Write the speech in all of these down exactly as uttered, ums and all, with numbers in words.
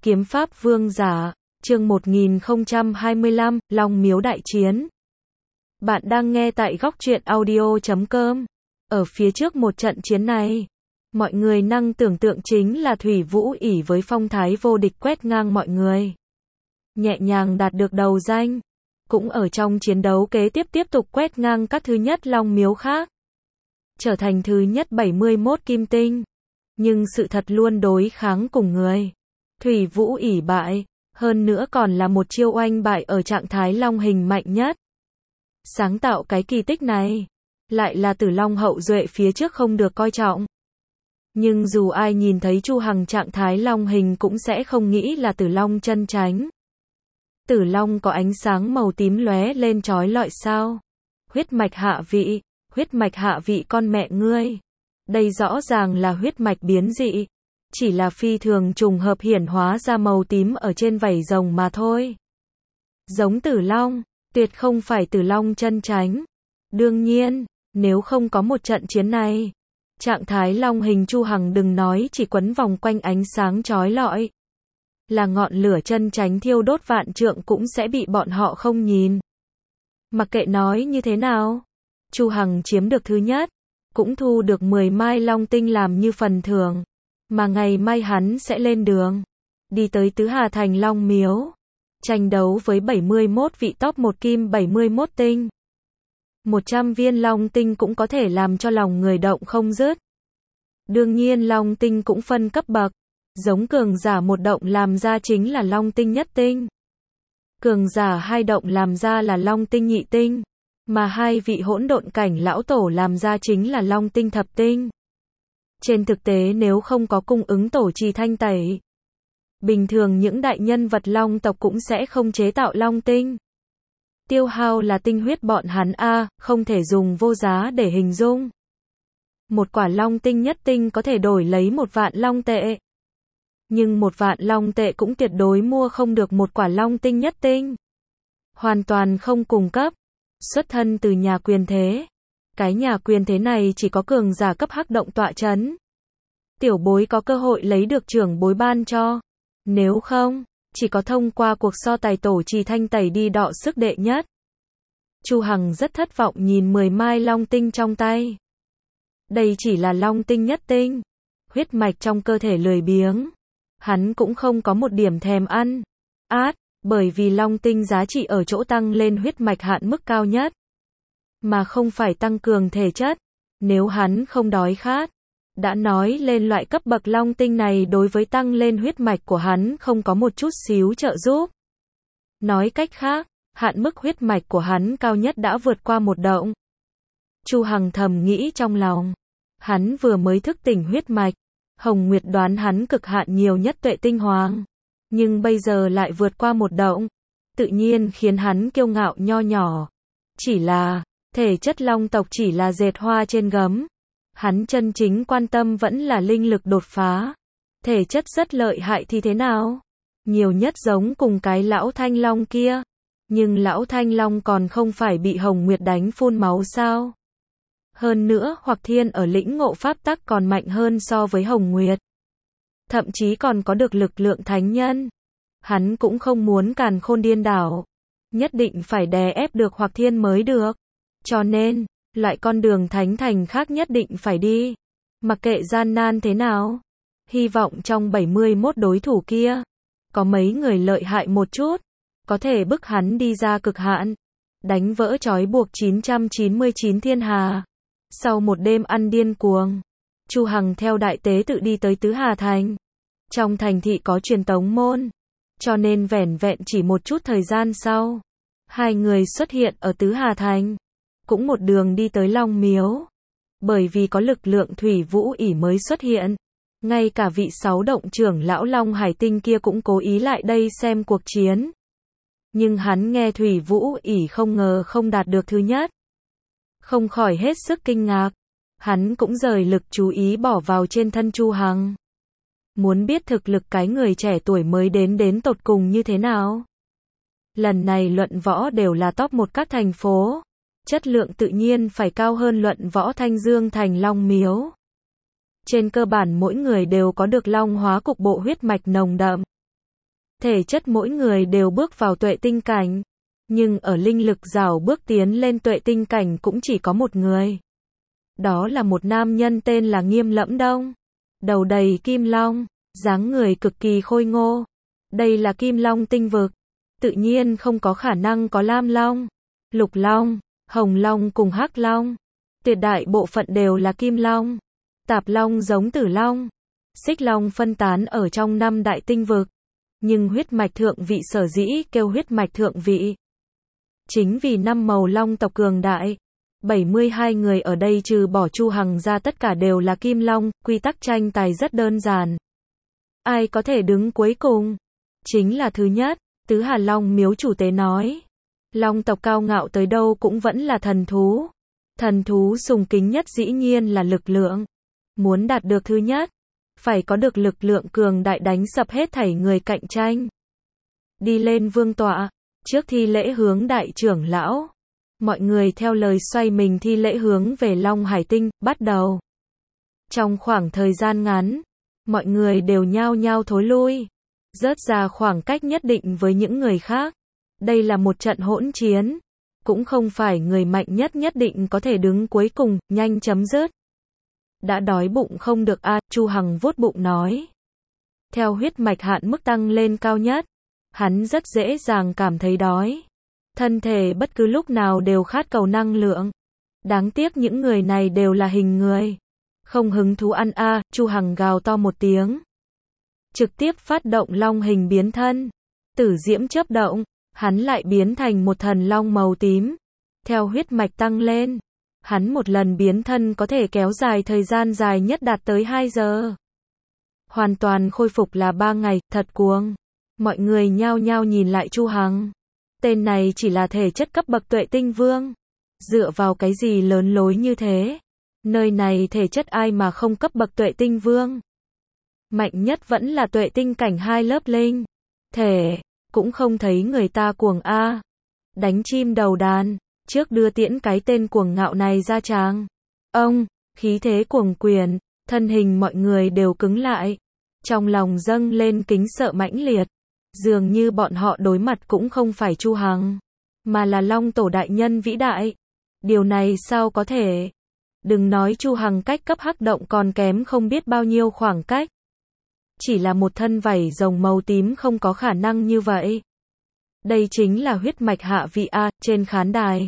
Kiếm pháp vương giả, chương một nghìn không trăm hai mươi lăm, Long Miếu đại chiến. Bạn đang nghe tại góc truyện audio chấm com. Ở phía trước một trận chiến này, mọi người năng tưởng tượng chính là Thủy Vũ ỷ với phong thái vô địch quét ngang mọi người, nhẹ nhàng đạt được đầu danh. Cũng ở trong chiến đấu kế tiếp tiếp tục quét ngang các thứ nhất Long Miếu khác, trở thành thứ nhất bảy mươi mốt kim tinh. Nhưng sự thật luôn đối kháng cùng người. Thủy Vũ ỷ bại, hơn nữa còn là một chiêu oanh bại ở trạng thái long hình mạnh nhất. Sáng tạo cái kỳ tích này, lại là Tử Long hậu duệ phía trước không được coi trọng. Nhưng dù ai nhìn thấy Chu Hằng trạng thái long hình cũng sẽ không nghĩ là Tử Long chân chánh. Tử Long có ánh sáng màu tím lóe lên chói lọi sao? Huyết mạch hạ vị, huyết mạch hạ vị con mẹ ngươi. Đây rõ ràng là huyết mạch biến dị, chỉ là phi thường trùng hợp hiển hóa ra màu tím ở trên vảy rồng mà thôi. Giống Tử Long, tuyệt không phải Tử Long chân chánh. Đương nhiên, nếu không có một trận chiến này, trạng thái long hình Chu Hằng đừng nói chỉ quấn vòng quanh ánh sáng chói lọi, là ngọn lửa chân chánh thiêu đốt vạn trượng cũng sẽ bị bọn họ không nhìn. Mặc kệ nói như thế nào, Chu Hằng chiếm được thứ nhất, cũng thu được mười mai long tinh làm như phần thưởng, mà ngày mai hắn sẽ lên đường, đi tới Tứ Hà Thành Long Miếu, tranh đấu với bảy mươi mốt vị top một kim bảy mươi mốt tinh. một trăm viên long tinh cũng có thể làm cho lòng người động không dứt. Đương nhiên long tinh cũng phân cấp bậc, giống cường giả một động làm ra chính là long tinh nhất tinh. Cường giả hai động làm ra là long tinh nhị tinh. Mà hai vị hỗn độn cảnh lão tổ làm ra chính là long tinh thập tinh. Trên thực tế nếu không có cung ứng tổ trì thanh tẩy, bình thường những đại nhân vật long tộc cũng sẽ không chế tạo long tinh. Tiêu hao là tinh huyết bọn hắn a, không thể dùng vô giá để hình dung. Một quả long tinh nhất tinh có thể đổi lấy một vạn long tệ. Nhưng một vạn long tệ cũng tuyệt đối mua không được một quả long tinh nhất tinh. Hoàn toàn không cùng cấp. Xuất thân từ nhà quyền thế. Cái nhà quyền thế này chỉ có cường giả cấp hắc động tọa chấn. Tiểu bối có cơ hội lấy được trưởng bối ban cho. Nếu không, chỉ có thông qua cuộc so tài tổ trì thanh tẩy đi đọ sức đệ nhất. Chu Hằng rất thất vọng nhìn mười mai long tinh trong tay. Đây chỉ là long tinh nhất tinh. Huyết mạch trong cơ thể lười biếng. Hắn cũng không có một điểm thèm ăn. Át. Bởi vì long tinh giá trị ở chỗ tăng lên huyết mạch hạn mức cao nhất, mà không phải tăng cường thể chất. Nếu hắn không đói khát, đã nói lên loại cấp bậc long tinh này đối với tăng lên huyết mạch của hắn không có một chút xíu trợ giúp. Nói cách khác, hạn mức huyết mạch của hắn cao nhất đã vượt qua một động. Chu Hằng thầm nghĩ trong lòng, hắn vừa mới thức tỉnh huyết mạch, Hồng Nguyệt đoán hắn cực hạn nhiều nhất tuệ tinh hoàng. Nhưng bây giờ lại vượt qua một động, tự nhiên khiến hắn kiêu ngạo nho nhỏ. Chỉ là, thể chất long tộc chỉ là dệt hoa trên gấm. Hắn chân chính quan tâm vẫn là linh lực đột phá. Thể chất rất lợi hại thì thế nào? Nhiều nhất giống cùng cái lão thanh long kia. Nhưng lão thanh long còn không phải bị Hồng Nguyệt đánh phun máu sao? Hơn nữa, Hoặc Thiên ở lĩnh ngộ pháp tắc còn mạnh hơn so với Hồng Nguyệt. Thậm chí còn có được lực lượng thánh nhân. Hắn cũng không muốn càn khôn điên đảo. Nhất định phải đè ép được Hoặc Thiên mới được. Cho nên, loại con đường thánh thành khác nhất định phải đi. Mặc kệ gian nan thế nào. Hy vọng trong bảy mươi mốt đối thủ kia, có mấy người lợi hại một chút, có thể bức hắn đi ra cực hạn. Đánh vỡ trói buộc chín trăm chín mươi chín thiên hà. Sau một đêm ăn điên cuồng, Chu Hằng theo đại tế tự đi tới Tứ Hà Thành. Trong thành thị có truyền tống môn, cho nên vẻn vẹn chỉ một chút thời gian sau, hai người xuất hiện ở Tứ Hà Thành, cũng một đường đi tới Long Miếu. Bởi vì có lực lượng Thủy Vũ ỷ mới xuất hiện, ngay cả vị sáu động trưởng lão Long Hải Tinh kia cũng cố ý lại đây xem cuộc chiến. Nhưng hắn nghe Thủy Vũ ỷ không ngờ không đạt được thứ nhất, không khỏi hết sức kinh ngạc. Hắn cũng rời lực chú ý bỏ vào trên thân Chu Hằng. Muốn biết thực lực cái người trẻ tuổi mới đến đến tột cùng như thế nào. Lần này luận võ đều là top một các thành phố. Chất lượng tự nhiên phải cao hơn luận võ Thanh Dương Thành Long Miếu. Trên cơ bản mỗi người đều có được long hóa cục bộ huyết mạch nồng đậm. Thể chất mỗi người đều bước vào tuệ tinh cảnh, nhưng ở linh lực rào bước tiến lên tuệ tinh cảnh cũng chỉ có một người. Đó là một nam nhân tên là Nghiêm Lẫm Đông. Đầu đầy kim long, dáng người cực kỳ khôi ngô. Đây là Kim Long tinh vực. Tự nhiên không có khả năng có Lam Long, Lục Long, Hồng Long cùng Hắc Long. Tuyệt đại bộ phận đều là Kim Long. Tạp Long giống Tử Long, Xích Long phân tán ở trong năm đại tinh vực. Nhưng huyết mạch thượng vị sở dĩ kêu huyết mạch thượng vị, chính vì năm màu long tộc cường đại. bảy mươi hai người ở đây trừ bỏ Chu Hằng ra tất cả đều là Kim Long, quy tắc tranh tài rất đơn giản. Ai có thể đứng cuối cùng? Chính là thứ nhất. Tứ Hà Long miếu chủ tế nói. Long tộc cao ngạo tới đâu cũng vẫn là thần thú. Thần thú sùng kính nhất dĩ nhiên là lực lượng. Muốn đạt được thứ nhất, phải có được lực lượng cường đại đánh sập hết thảy người cạnh tranh. Đi lên vương tọa, trước thi lễ hướng đại trưởng lão. Mọi người theo lời xoay mình thi lễ hướng về Long Hải Tinh, bắt đầu. Trong khoảng thời gian ngắn, mọi người đều nhao nhao thối lui, rớt ra khoảng cách nhất định với những người khác. Đây là một trận hỗn chiến, cũng không phải người mạnh nhất nhất định có thể đứng cuối cùng, nhanh chấm dứt. Đã đói bụng không được a, à, Chu Hằng vuốt bụng nói. Theo huyết mạch hạn mức tăng lên cao nhất, hắn rất dễ dàng cảm thấy đói. Thân thể bất cứ lúc nào đều khát cầu năng lượng. Đáng tiếc những người này đều là hình người, không hứng thú ăn a, à, Chu Hằng gào to một tiếng. Trực tiếp phát động long hình biến thân. Tử diễm chớp động, hắn lại biến thành một thần long màu tím. Theo huyết mạch tăng lên, hắn một lần biến thân có thể kéo dài thời gian dài nhất đạt tới hai giờ. Hoàn toàn khôi phục là ba ngày, thật cuồng. Mọi người nhao nhao nhìn lại Chu Hằng. Tên này chỉ là thể chất cấp bậc tuệ tinh vương. Dựa vào cái gì lớn lối như thế? Nơi này thể chất ai mà không cấp bậc tuệ tinh vương? Mạnh nhất vẫn là tuệ tinh cảnh hai lớp linh. Thể, cũng không thấy người ta cuồng a. Đánh chim đầu đàn, trước đưa tiễn cái tên cuồng ngạo này ra tràng. Ông, khí thế cuồng quyền, thân hình mọi người đều cứng lại. Trong lòng dâng lên kính sợ mãnh liệt. Dường như bọn họ đối mặt cũng không phải Chu Hằng, mà là Long Tổ đại nhân vĩ đại. Điều này sao có thể? Đừng nói Chu Hằng cách cấp hắc động còn kém không biết bao nhiêu khoảng cách. Chỉ là một thân vảy rồng màu tím không có khả năng như vậy. Đây chính là huyết mạch hạ vị a, trên khán đài.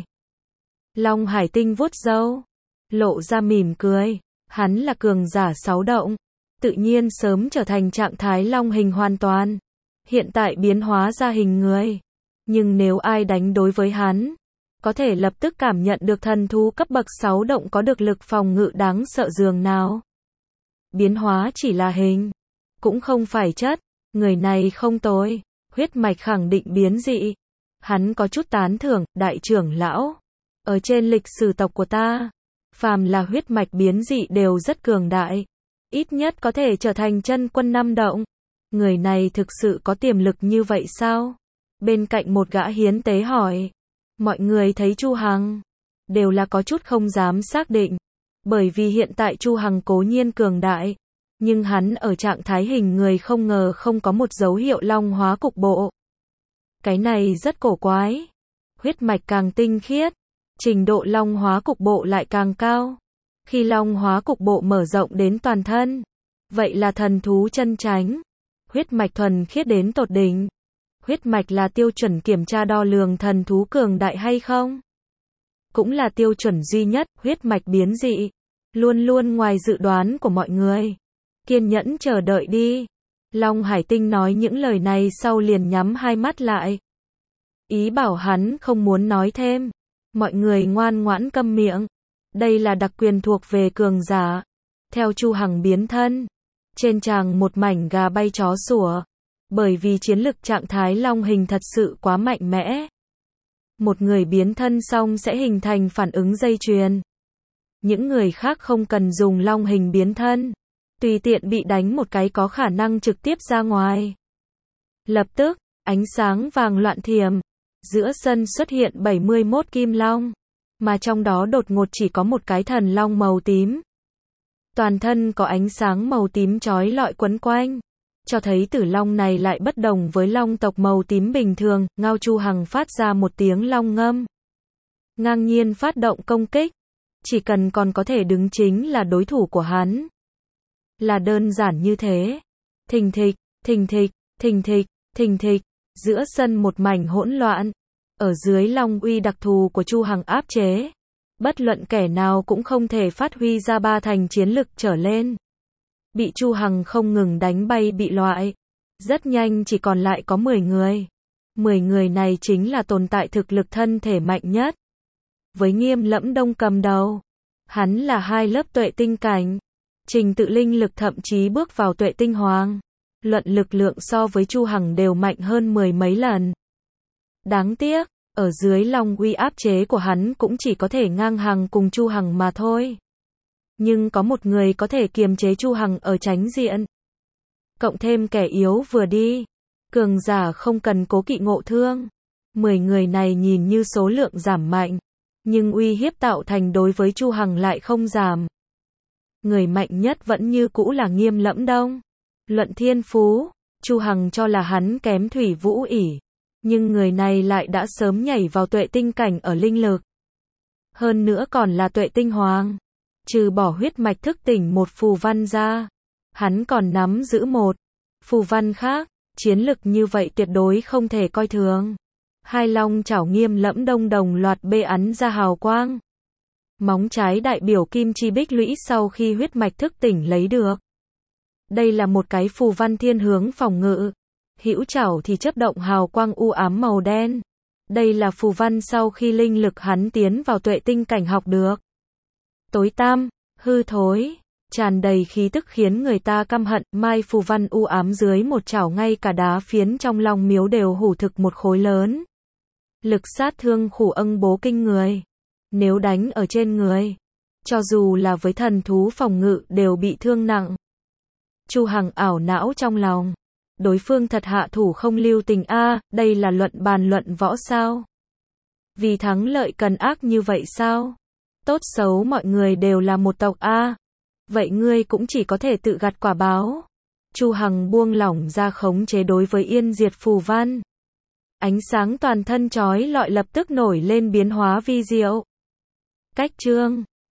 Long Hải Tinh vuốt râu, lộ ra mỉm cười. Hắn là cường giả sáu động, tự nhiên sớm trở thành trạng thái long hình hoàn toàn. Hiện tại biến hóa ra hình người. Nhưng nếu ai đánh đối với hắn, có thể lập tức cảm nhận được thần thú cấp bậc sáu động có được lực phòng ngự đáng sợ dường nào. Biến hóa chỉ là hình, cũng không phải chất. Người này không tồi, huyết mạch khẳng định biến dị. Hắn có chút tán thưởng, đại trưởng lão. Ở trên lịch sử tộc của ta, phàm là huyết mạch biến dị đều rất cường đại. Ít nhất có thể trở thành chân quân năm động. Người này thực sự có tiềm lực như vậy sao? Bên cạnh một gã hiến tế hỏi. Mọi người thấy Chu Hằng, đều là có chút không dám xác định. Bởi vì hiện tại Chu Hằng cố nhiên cường đại, nhưng hắn ở trạng thái hình người không ngờ không có một dấu hiệu long hóa cục bộ. Cái này rất cổ quái. Huyết mạch càng tinh khiết, trình độ long hóa cục bộ lại càng cao. Khi long hóa cục bộ mở rộng đến toàn thân, vậy là thần thú chân chánh. Huyết mạch thuần khiết đến tột đỉnh. Huyết mạch là tiêu chuẩn kiểm tra đo lường thần thú cường đại hay không? Cũng là tiêu chuẩn duy nhất, huyết mạch biến dị. Luôn luôn ngoài dự đoán của mọi người. Kiên nhẫn chờ đợi đi. Long Hải Tinh nói những lời này sau liền nhắm hai mắt lại. Ý bảo hắn không muốn nói thêm. Mọi người ngoan ngoãn câm miệng. Đây là đặc quyền thuộc về cường giả. Theo Chu Hằng biến thân, trên tràng một mảnh gà bay chó sủa. Bởi vì chiến lực trạng thái long hình thật sự quá mạnh mẽ. Một người biến thân xong sẽ hình thành phản ứng dây chuyền. Những người khác không cần dùng long hình biến thân, tùy tiện bị đánh một cái có khả năng trực tiếp ra ngoài. Lập tức, ánh sáng vàng loạn thiểm. Giữa sân xuất hiện bảy mươi mốt kim long, mà trong đó đột ngột chỉ có một cái thần long màu tím. Toàn thân có ánh sáng màu tím chói lọi quấn quanh. cho thấy tử long này lại bất đồng với long tộc màu tím bình thường. Ngao Chu Hằng phát ra một tiếng long ngâm, ngang nhiên phát động công kích. Chỉ cần còn có thể đứng chính là đối thủ của hắn. Là đơn giản như thế. Thình thịch, thình thịch, thình thịch, thình thịch, giữa sân một mảnh hỗn loạn. Ở dưới long uy đặc thù của Chu Hằng áp chế, bất luận kẻ nào cũng không thể phát huy ra ba thành chiến lực trở lên. Bị Chu Hằng không ngừng đánh bay bị loại. Rất nhanh chỉ còn lại có mười người. mười người này chính là tồn tại thực lực thân thể mạnh nhất. Với Nghiêm Lẫm Đông cầm đầu, hắn là hai lớp tuệ tinh cảnh. Trình Tự linh lực thậm chí bước vào tuệ tinh hoàng. Luận lực lượng so với Chu Hằng đều mạnh hơn mười mấy lần. Đáng tiếc, ở dưới long uy áp chế của hắn cũng chỉ có thể ngang hàng cùng Chu Hằng mà thôi. Nhưng có một người có thể kiềm chế Chu Hằng ở chánh diện. Cộng thêm kẻ yếu vừa đi, cường giả không cần cố kỵ ngộ thương. mười người này nhìn như số lượng giảm mạnh, nhưng uy hiếp tạo thành đối với Chu Hằng lại không giảm. Người mạnh nhất vẫn như cũ là Nghiêm Lẫm Đông. Luận thiên phú, Chu Hằng cho là hắn kém Thủy Vũ ỉ, nhưng người này lại đã sớm nhảy vào tuệ tinh cảnh ở linh lực. Hơn nữa còn là tuệ tinh hoàng. Trừ bỏ huyết mạch thức tỉnh một phù văn ra, hắn còn nắm giữ một phù văn khác. Chiến lực như vậy tuyệt đối không thể coi thường. Hai long chảo Nghiêm Lẫm Đông đồng loạt bê ắn ra hào quang. Móng trái đại biểu kim chi bích lũy sau khi huyết mạch thức tỉnh lấy được. Đây là một cái phù văn thiên hướng phòng ngự. Hữu chảo thì chớp động hào quang u ám màu đen. Đây là phù văn sau khi linh lực hắn tiến vào tuệ tinh cảnh học được. Tối tăm, hư thối, tràn đầy khí tức khiến người ta căm hận. Mai phù văn u ám dưới một chảo ngay cả đá phiến trong long miếu đều hủ thực một khối lớn. Lực sát thương khủng âng bố kinh người. Nếu đánh ở trên người, cho dù là với thần thú phòng ngự đều bị thương nặng. Chu Hằng ảo não trong lòng. Đối phương thật hạ thủ không lưu tình a, à, đây là luận bàn luận võ sao? Vì thắng lợi cần ác như vậy sao? Tốt xấu mọi người đều là một tộc a. À. Vậy ngươi cũng chỉ có thể tự gặt quả báo. Chu Hằng buông lỏng ra khống chế đối với Yên Diệt phù văn. Ánh sáng toàn thân chói lọi lập tức nổi lên biến hóa vi diệu. Cách chương